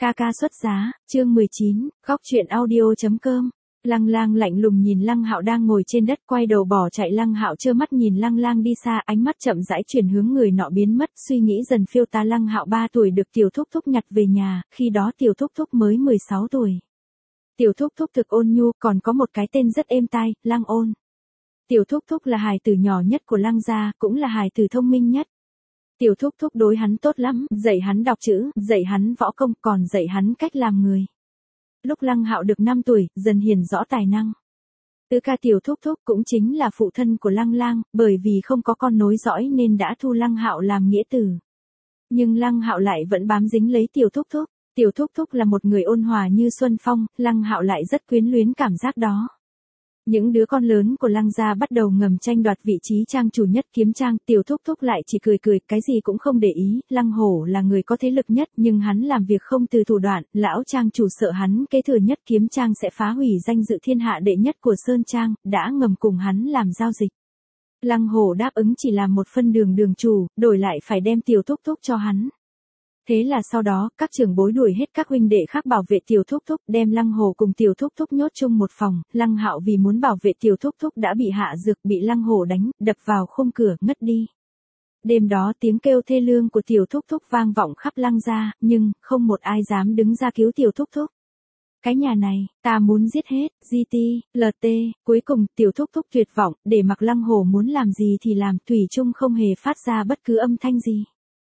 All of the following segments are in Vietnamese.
Ca ca xuất giá, chương 19, góc truyện audio.com. Lăng Lang lạnh lùng nhìn Lăng Hạo đang ngồi trên đất, quay đầu bỏ chạy. Lăng Hạo trơ mắt nhìn Lăng Lang đi xa, ánh mắt chậm rãi chuyển hướng người nọ biến mất, suy nghĩ dần phiêu tán. Lăng Hạo 3 tuổi được tiểu thúc thúc nhặt về nhà, khi đó tiểu thúc thúc mới 16 tuổi. Tiểu thúc thúc thực ôn nhu, còn có một cái tên rất êm tai, Lăng Ôn. Tiểu thúc thúc là hài tử nhỏ nhất của Lăng gia, cũng là hài tử thông minh nhất. Tiểu thúc thúc đối hắn tốt lắm, dạy hắn đọc chữ, dạy hắn võ công, còn dạy hắn cách làm người. Lúc Lăng Hạo được 5 tuổi, dần hiển rõ tài năng. Tứ ca tiểu thúc thúc cũng chính là phụ thân của Lăng Lang, bởi vì không có con nối dõi nên đã thu Lăng Hạo làm nghĩa tử. Nhưng Lăng Hạo lại vẫn bám dính lấy tiểu thúc thúc. Tiểu thúc thúc là một người ôn hòa như xuân phong, Lăng Hạo lại rất quyến luyến cảm giác đó. Những đứa con lớn của Lăng gia bắt đầu ngầm tranh đoạt vị trí trang chủ nhất kiếm trang, tiểu thúc thúc lại chỉ cười cười, cái gì cũng không để ý. Lăng Hổ là người có thế lực nhất, nhưng hắn làm việc không từ thủ đoạn, lão trang chủ sợ hắn kế thừa nhất kiếm trang sẽ phá hủy danh dự thiên hạ đệ nhất của Sơn Trang, đã ngầm cùng hắn làm giao dịch. Lăng Hổ đáp ứng chỉ làm một phân đường đường chủ, đổi lại phải đem tiểu thúc thúc cho hắn. Thế là sau đó, các trưởng bối đuổi hết các huynh đệ khác bảo vệ tiểu thúc thúc, đem Lăng Hổ cùng tiểu thúc thúc nhốt chung một phòng. Lăng Hạo vì muốn bảo vệ tiểu thúc thúc đã bị hạ dược, bị Lăng Hổ đánh, đập vào khung cửa, ngất đi. Đêm đó tiếng kêu thê lương của tiểu thúc thúc vang vọng khắp Lăng gia, nhưng không một ai dám đứng ra cứu tiểu thúc thúc. Cái nhà này, ta muốn giết hết, GT, LT, cuối cùng tiểu thúc thúc tuyệt vọng, để mặc Lăng Hổ muốn làm gì thì làm, thủy chung không hề phát ra bất cứ âm thanh gì.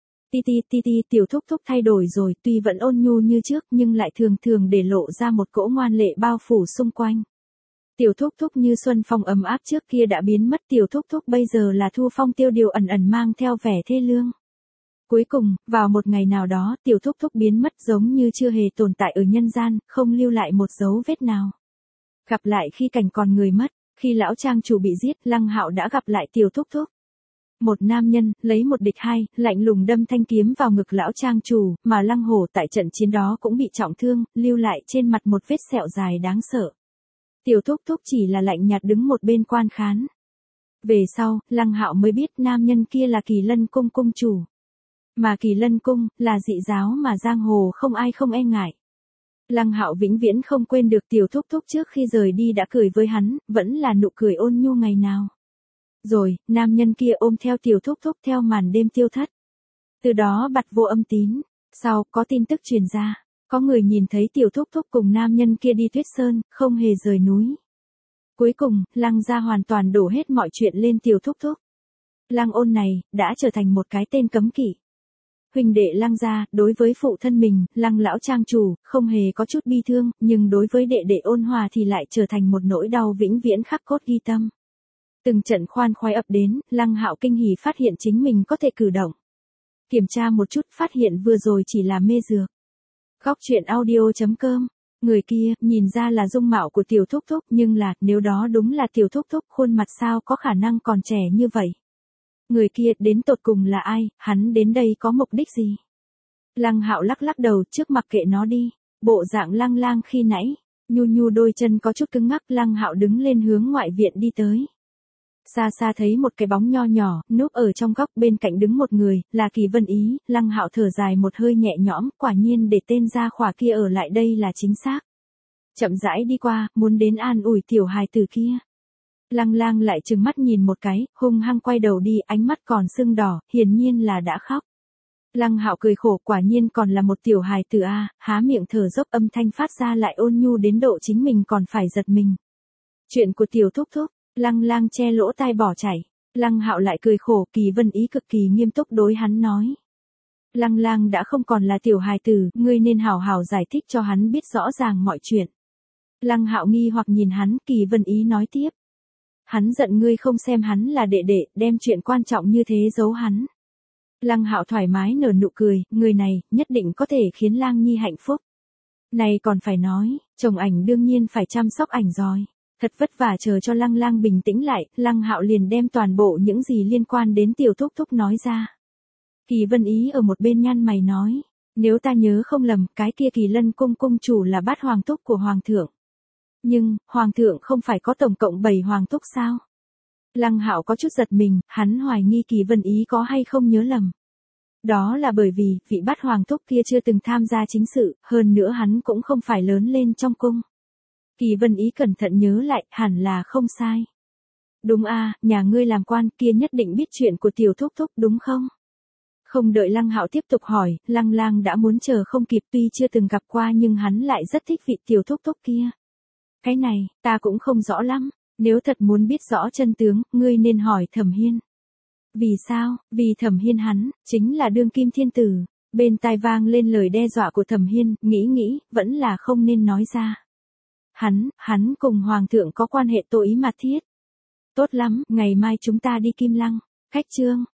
Ti, tiểu thúc thúc thay đổi rồi, tuy vẫn ôn nhu như trước nhưng lại thường thường để lộ ra một cỗ ngoan lệ bao phủ xung quanh. Tiểu thúc thúc như xuân phong ấm áp trước kia đã biến mất, tiểu thúc thúc bây giờ là thu phong tiêu điều ẩn ẩn mang theo vẻ thê lương. Cuối cùng, vào một ngày nào đó, tiểu thúc thúc biến mất giống như chưa hề tồn tại ở nhân gian, không lưu lại một dấu vết nào. Gặp lại khi cảnh còn người mất, khi lão trang chủ bị giết, Lăng Hạo đã gặp lại tiểu thúc thúc. Một nam nhân, lấy một địch hai, lạnh lùng đâm thanh kiếm vào ngực lão trang chủ, mà Lăng Hổ tại trận chiến đó cũng bị trọng thương, lưu lại trên mặt một vết sẹo dài đáng sợ. Tiểu thúc thúc chỉ là lạnh nhạt đứng một bên quan khán. Về sau, Lăng Hạo mới biết nam nhân kia là Kỳ Lân cung cung chủ. Mà Kỳ Lân cung, là dị giáo mà giang hồ không ai không e ngại. Lăng Hạo vĩnh viễn không quên được tiểu thúc thúc trước khi rời đi đã cười với hắn, vẫn là nụ cười ôn nhu ngày nào. Rồi, nam nhân kia ôm theo tiểu thúc thúc theo màn đêm tiêu thất. Từ đó bặt vô âm tín. Sau, có tin tức truyền ra. Có người nhìn thấy tiểu thúc thúc cùng nam nhân kia đi Tuyết Sơn, không hề rời núi. Cuối cùng, Lăng gia hoàn toàn đổ hết mọi chuyện lên tiểu thúc thúc. Lăng Ôn này, đã trở thành một cái tên cấm kỵ. Huynh đệ Lăng gia, đối với phụ thân mình, Lăng lão trang chủ, không hề có chút bi thương, nhưng đối với đệ đệ Ôn Hòa thì lại trở thành một nỗi đau vĩnh viễn khắc cốt ghi tâm. Từng trận khoan khoái ập đến, Lăng Hạo kinh hỉ phát hiện chính mình có thể cử động. Kiểm tra một chút, phát hiện vừa rồi chỉ là mê dược. Góc truyện audio.com. Người kia, nhìn ra là dung mạo của tiểu thúc thúc, nhưng là, nếu đó đúng là tiểu thúc thúc, khuôn mặt sao có khả năng còn trẻ như vậy. Người kia, đến tột cùng là ai, hắn đến đây có mục đích gì? Lăng Hạo lắc lắc đầu, trước mặc kệ nó đi. Bộ dạng Lăng Lang khi nãy, nhu đôi chân có chút cứng ngắc, Lăng Hạo đứng lên hướng ngoại viện đi tới. Xa xa thấy một cái bóng nho nhỏ, núp ở trong góc, bên cạnh đứng một người, là Kỳ Vân Ý. Lăng Hạo thở dài một hơi nhẹ nhõm, quả nhiên để tên gia khỏa kia ở lại đây là chính xác. Chậm rãi đi qua, muốn đến an ủi tiểu hài tử kia. Lăng Lang lại trừng mắt nhìn một cái, hung hăng quay đầu đi, ánh mắt còn sưng đỏ, hiển nhiên là đã khóc. Lăng Hạo cười khổ, quả nhiên còn là một tiểu hài tử a, há miệng thở dốc, âm thanh phát ra lại ôn nhu đến độ chính mình còn phải giật mình. Chuyện của tiểu thúc thúc. Lăng Lang che lỗ tai bỏ chạy. Lăng Hạo lại cười khổ, Kỳ Vân Ý cực kỳ nghiêm túc đối hắn nói. Lăng Lang đã không còn là tiểu hài tử, ngươi nên hảo hảo giải thích cho hắn biết rõ ràng mọi chuyện. Lăng Hạo nghi hoặc nhìn hắn, Kỳ Vân Ý nói tiếp. Hắn giận ngươi không xem hắn là đệ đệ, đem chuyện quan trọng như thế giấu hắn. Lăng Hạo thoải mái nở nụ cười, người này, nhất định có thể khiến Lang Nhi hạnh phúc. Này còn phải nói, chồng ảnh đương nhiên phải chăm sóc ảnh rồi. Thật vất vả chờ cho Lăng Lang bình tĩnh lại, Lăng Hạo liền đem toàn bộ những gì liên quan đến tiểu thúc thúc nói ra. Kỳ Vân Ý ở một bên nhăn mày nói, nếu ta nhớ không lầm, cái kia Kỳ Lân cung cung chủ là bát hoàng thúc của hoàng thượng. Nhưng, hoàng thượng không phải có tổng cộng 7 hoàng thúc sao? Lăng Hạo có chút giật mình, hắn hoài nghi Kỳ Vân Ý có hay không nhớ lầm. Đó là bởi vì, vị bát hoàng thúc kia chưa từng tham gia chính sự, hơn nữa hắn cũng không phải lớn lên trong cung. Kỳ Vân Ý cẩn thận nhớ lại, hẳn là không sai. Đúng a, nhà ngươi làm quan kia nhất định biết chuyện của tiểu thúc thúc đúng không? Không đợi Lăng Hạo tiếp tục hỏi, Lăng Lang đã muốn chờ không kịp, tuy chưa từng gặp qua nhưng hắn lại rất thích vị tiểu thúc thúc kia. Cái này, ta cũng không rõ lắm, nếu thật muốn biết rõ chân tướng, ngươi nên hỏi Thẩm Hiên. Vì sao? Vì Thẩm Hiên hắn, chính là đương kim thiên tử. Bên tai vang lên lời đe dọa của Thẩm Hiên, nghĩ, vẫn là không nên nói ra. Hắn cùng Hoàng thượng có quan hệ tối ý mật thiết. Tốt lắm, ngày mai chúng ta đi Kim Lăng. Khách trương.